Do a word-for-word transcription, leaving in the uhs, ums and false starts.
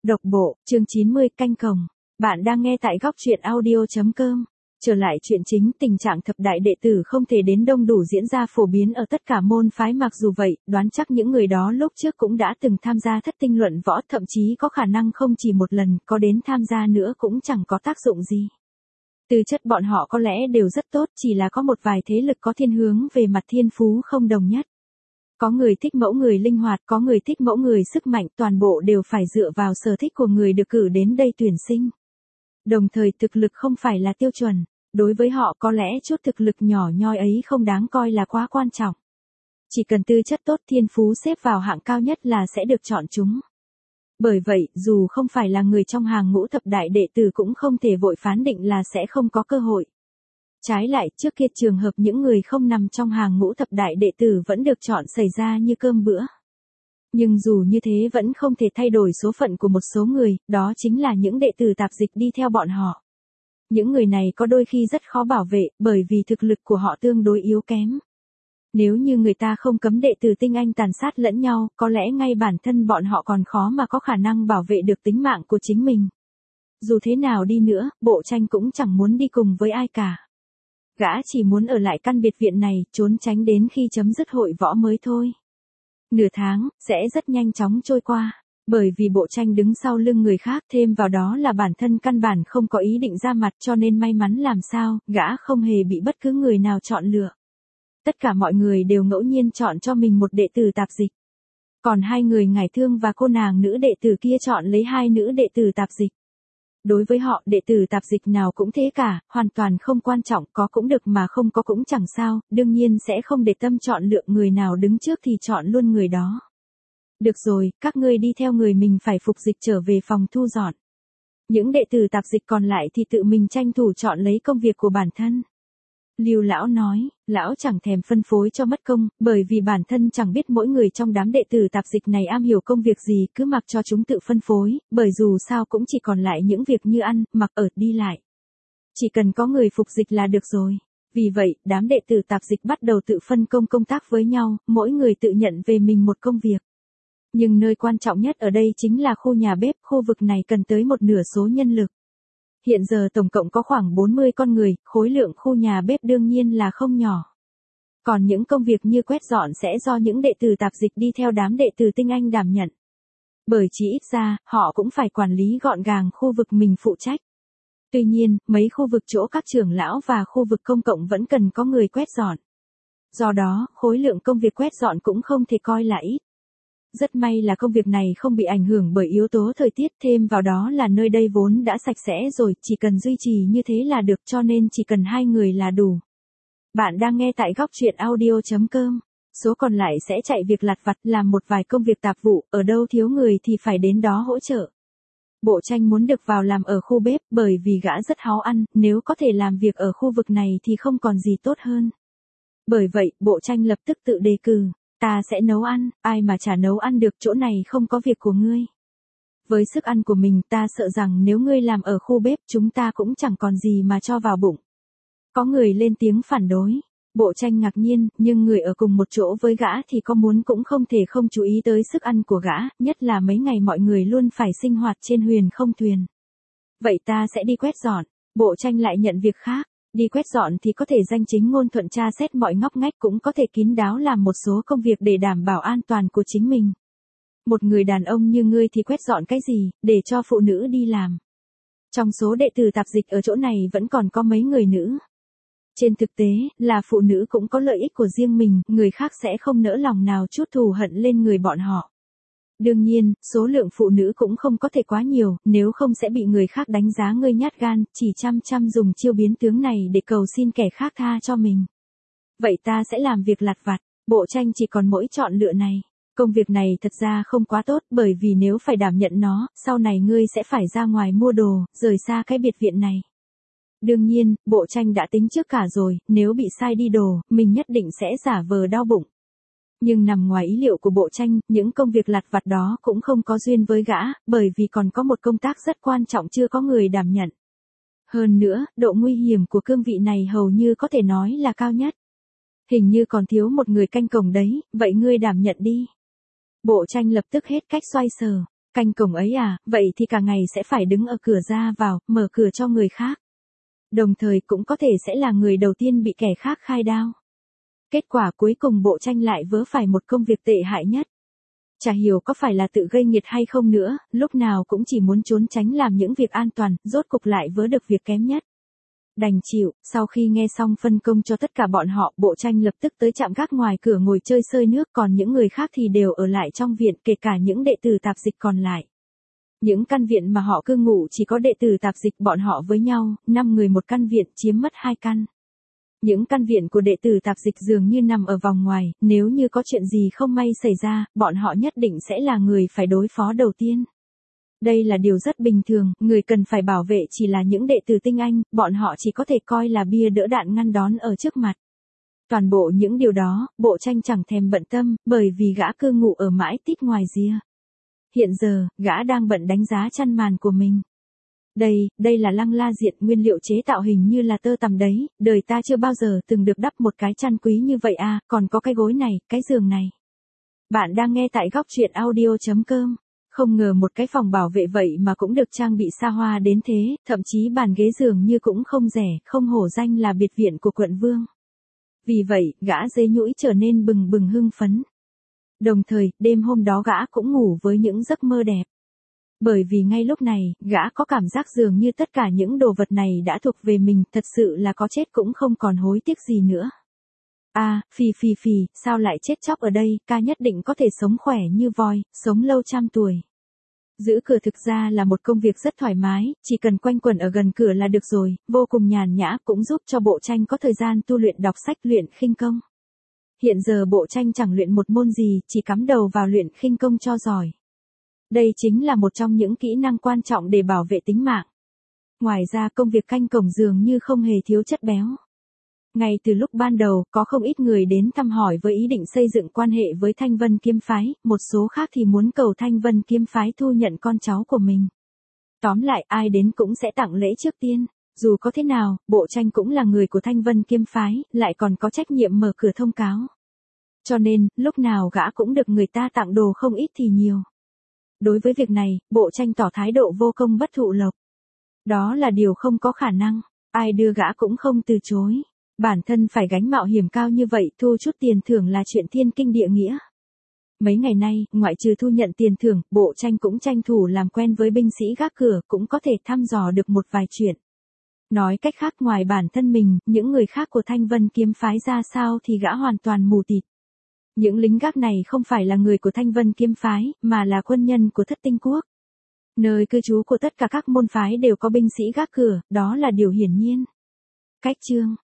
Độc bộ, chương chín mươi, canh cổng. Bạn đang nghe tại góc truyện audio.com. Trở lại chuyện chính, tình trạng thập đại đệ tử không thể đến đông đủ diễn ra phổ biến ở tất cả môn phái, mặc dù vậy, đoán chắc những người đó lúc trước cũng đã từng tham gia thất tinh luận võ, thậm chí có khả năng không chỉ một lần, có đến tham gia nữa cũng chẳng có tác dụng gì. Tư chất bọn họ có lẽ đều rất tốt, chỉ là có một vài thế lực có thiên hướng về mặt thiên phú không đồng nhất. Có người thích mẫu người linh hoạt, có người thích mẫu người sức mạnh, toàn bộ đều phải dựa vào sở thích của người được cử đến đây tuyển sinh. Đồng thời thực lực không phải là tiêu chuẩn, đối với họ có lẽ chút thực lực nhỏ nhoi ấy không đáng coi là quá quan trọng. Chỉ cần tư chất tốt, thiên phú xếp vào hạng cao nhất là sẽ được chọn chúng. Bởi vậy, dù không phải là người trong hàng ngũ thập đại đệ tử cũng không thể vội phán định là sẽ không có cơ hội. Trái lại, trước kia trường hợp những người không nằm trong hàng ngũ thập đại đệ tử vẫn được chọn xảy ra như cơm bữa. Nhưng dù như thế vẫn không thể thay đổi số phận của một số người, đó chính là những đệ tử tạp dịch đi theo bọn họ. Những người này có đôi khi rất khó bảo vệ, bởi vì thực lực của họ tương đối yếu kém. Nếu như người ta không cấm đệ tử tinh anh tàn sát lẫn nhau, có lẽ ngay bản thân bọn họ còn khó mà có khả năng bảo vệ được tính mạng của chính mình. Dù thế nào đi nữa, Bộ Tranh cũng chẳng muốn đi cùng với ai cả. Gã chỉ muốn ở lại căn biệt viện này, trốn tránh đến khi chấm dứt hội võ mới thôi. Nửa tháng, sẽ rất nhanh chóng trôi qua. Bởi vì Bộ Tranh đứng sau lưng người khác, thêm vào đó là bản thân căn bản không có ý định ra mặt, cho nên may mắn làm sao, gã không hề bị bất cứ người nào chọn lựa. Tất cả mọi người đều ngẫu nhiên chọn cho mình một đệ tử tạp dịch. Còn hai người ngải thương và cô nàng nữ đệ tử kia chọn lấy hai nữ đệ tử tạp dịch. Đối với họ, đệ tử tạp dịch nào cũng thế cả, hoàn toàn không quan trọng, có cũng được mà không có cũng chẳng sao, đương nhiên sẽ không để tâm chọn lựa người nào đứng trước thì chọn luôn người đó. Được rồi, các ngươi đi theo người mình phải phục dịch trở về phòng thu dọn. Những đệ tử tạp dịch còn lại thì tự mình tranh thủ chọn lấy công việc của bản thân. Lưu lão nói, lão chẳng thèm phân phối cho mất công, bởi vì bản thân chẳng biết mỗi người trong đám đệ tử tạp dịch này am hiểu công việc gì, cứ mặc cho chúng tự phân phối, bởi dù sao cũng chỉ còn lại những việc như ăn, mặc ở, đi lại. Chỉ cần có người phục dịch là được rồi. Vì vậy, đám đệ tử tạp dịch bắt đầu tự phân công công tác với nhau, mỗi người tự nhận về mình một công việc. Nhưng nơi quan trọng nhất ở đây chính là khu nhà bếp, khu vực này cần tới một nửa số nhân lực. Hiện giờ tổng cộng có khoảng bốn mươi con người, khối lượng khu nhà bếp đương nhiên là không nhỏ. Còn những công việc như quét dọn sẽ do những đệ tử tạp dịch đi theo đám đệ tử tinh anh đảm nhận. Bởi chỉ ít ra, họ cũng phải quản lý gọn gàng khu vực mình phụ trách. Tuy nhiên, mấy khu vực chỗ các trưởng lão và khu vực công cộng vẫn cần có người quét dọn. Do đó, khối lượng công việc quét dọn cũng không thể coi là ít. Rất may là công việc này không bị ảnh hưởng bởi yếu tố thời tiết, thêm vào đó là nơi đây vốn đã sạch sẽ rồi, chỉ cần duy trì như thế là được, cho nên chỉ cần hai người là đủ. Bạn đang nghe tại góc truyện audio.com. Số còn lại sẽ chạy việc lặt vặt, làm một vài công việc tạp vụ, ở đâu thiếu người thì phải đến đó hỗ trợ. Bộ Tranh muốn được vào làm ở khu bếp, bởi vì gã rất háu ăn, nếu có thể làm việc ở khu vực này thì không còn gì tốt hơn. Bởi vậy, Bộ Tranh lập tức tự đề cử. Ta sẽ nấu ăn, ai mà chả nấu ăn được, chỗ này không có việc của ngươi. Với sức ăn của mình, ta sợ rằng nếu ngươi làm ở khu bếp, chúng ta cũng chẳng còn gì mà cho vào bụng. Có người lên tiếng phản đối. Bộ Tranh ngạc nhiên, nhưng người ở cùng một chỗ với gã thì có muốn cũng không thể không chú ý tới sức ăn của gã, nhất là mấy ngày mọi người luôn phải sinh hoạt trên huyền không thuyền. Vậy ta sẽ đi quét dọn. Bộ Tranh lại nhận việc khác. Đi quét dọn thì có thể danh chính ngôn thuận tra xét mọi ngóc ngách, cũng có thể kín đáo làm một số công việc để đảm bảo an toàn của chính mình. Một người đàn ông như ngươi thì quét dọn cái gì, để cho phụ nữ đi làm. Trong số đệ tử tạp dịch ở chỗ này vẫn còn có mấy người nữ. Trên thực tế, là phụ nữ cũng có lợi ích của riêng mình, người khác sẽ không nỡ lòng nào chút thù hận lên người bọn họ. Đương nhiên, số lượng phụ nữ cũng không có thể quá nhiều, nếu không sẽ bị người khác đánh giá ngươi nhát gan, chỉ chăm chăm dùng chiêu biến tướng này để cầu xin kẻ khác tha cho mình. Vậy ta sẽ làm việc lặt vặt. Bộ Tranh chỉ còn mỗi chọn lựa này. Công việc này thật ra không quá tốt, bởi vì nếu phải đảm nhận nó, sau này ngươi sẽ phải ra ngoài mua đồ, rời xa cái biệt viện này. Đương nhiên, Bộ Tranh đã tính trước cả rồi, nếu bị sai đi đồ, mình nhất định sẽ giả vờ đau bụng. Nhưng nằm ngoài ý liệu của Bộ Tranh, những công việc lặt vặt đó cũng không có duyên với gã, bởi vì còn có một công tác rất quan trọng chưa có người đảm nhận. Hơn nữa, độ nguy hiểm của cương vị này hầu như có thể nói là cao nhất. Hình như còn thiếu một người canh cổng đấy, vậy ngươi đảm nhận đi. Bộ Tranh lập tức hết cách xoay sở. Canh cổng ấy à, vậy thì cả ngày sẽ phải đứng ở cửa ra vào, mở cửa cho người khác. Đồng thời cũng có thể sẽ là người đầu tiên bị kẻ khác khai đao. Kết quả cuối cùng bộ tranh lại vớ phải một công việc tệ hại nhất. Chả hiểu có phải là tự gây nghiệt hay không nữa, lúc nào cũng chỉ muốn trốn tránh làm những việc an toàn, rốt cục lại vớ được việc kém nhất. Đành chịu, sau khi nghe xong phân công cho tất cả bọn họ, bộ tranh lập tức tới trạm gác ngoài cửa ngồi chơi sơi nước, còn những người khác thì đều ở lại trong viện, kể cả những đệ tử tạp dịch còn lại. Những căn viện mà họ cư ngụ chỉ có đệ tử tạp dịch bọn họ với nhau, năm người một căn viện chiếm mất hai căn. Những căn viện của đệ tử tạp dịch dường như nằm ở vòng ngoài, nếu như có chuyện gì không may xảy ra, bọn họ nhất định sẽ là người phải đối phó đầu tiên. Đây là điều rất bình thường, người cần phải bảo vệ chỉ là những đệ tử tinh anh, bọn họ chỉ có thể coi là bia đỡ đạn ngăn đón ở trước mặt. Toàn bộ những điều đó, bộ tranh chẳng thèm bận tâm, bởi vì gã cư ngụ ở mãi tít ngoài ria. Hiện giờ, gã đang bận đánh giá chăn màn của mình. Đây, đây là lăng la diện, nguyên liệu chế tạo hình như là tơ tằm đấy, đời ta chưa bao giờ từng được đắp một cái chăn quý như vậy à, còn có cái gối này, cái giường này. Bạn đang nghe tại góc truyện audio chấm com. Không ngờ một cái phòng bảo vệ vậy mà cũng được trang bị xa hoa đến thế, thậm chí bàn ghế giường như cũng không rẻ, không hổ danh là biệt viện của quận vương. Vì vậy, gã dế nhũi trở nên bừng bừng hưng phấn. Đồng thời, đêm hôm đó gã cũng ngủ với những giấc mơ đẹp. Bởi vì ngay lúc này, gã có cảm giác dường như tất cả những đồ vật này đã thuộc về mình, thật sự là có chết cũng không còn hối tiếc gì nữa. À, phì phì phì, sao lại chết chóc ở đây, ca nhất định có thể sống khỏe như voi, sống lâu trăm tuổi. Giữ cửa thực ra là một công việc rất thoải mái, chỉ cần quanh quẩn ở gần cửa là được rồi, vô cùng nhàn nhã, cũng giúp cho bộ tranh có thời gian tu luyện đọc sách, luyện khinh công. Hiện giờ bộ tranh chẳng luyện một môn gì, chỉ cắm đầu vào luyện khinh công cho giỏi. Đây chính là một trong những kỹ năng quan trọng để bảo vệ tính mạng. Ngoài ra công việc canh cổng dường như không hề thiếu chất béo. Ngay từ lúc ban đầu, có không ít người đến thăm hỏi với ý định xây dựng quan hệ với Thanh Vân Kiếm Phái, một số khác thì muốn cầu Thanh Vân Kiếm Phái thu nhận con cháu của mình. Tóm lại, ai đến cũng sẽ tặng lễ trước tiên. Dù có thế nào, bộ tranh cũng là người của Thanh Vân Kiếm Phái, lại còn có trách nhiệm mở cửa thông cáo. Cho nên, lúc nào gã cũng được người ta tặng đồ không ít thì nhiều. Đối với việc này, bộ tranh tỏ thái độ vô công bất thụ lộc. Đó là điều không có khả năng, ai đưa gã cũng không từ chối. Bản thân phải gánh mạo hiểm cao như vậy, thu chút tiền thưởng là chuyện thiên kinh địa nghĩa. Mấy ngày nay, ngoại trừ thu nhận tiền thưởng, bộ tranh cũng tranh thủ làm quen với binh sĩ gác cửa, cũng có thể thăm dò được một vài chuyện. Nói cách khác, ngoài bản thân mình, những người khác của Thanh Vân Kiếm Phái ra sao thì gã hoàn toàn mù tịt. Những lính gác này không phải là người của Thanh Vân Kiếm Phái, mà là quân nhân của Thất Tinh Quốc. Nơi cư trú của tất cả các môn phái đều có binh sĩ gác cửa, đó là điều hiển nhiên. Cách chương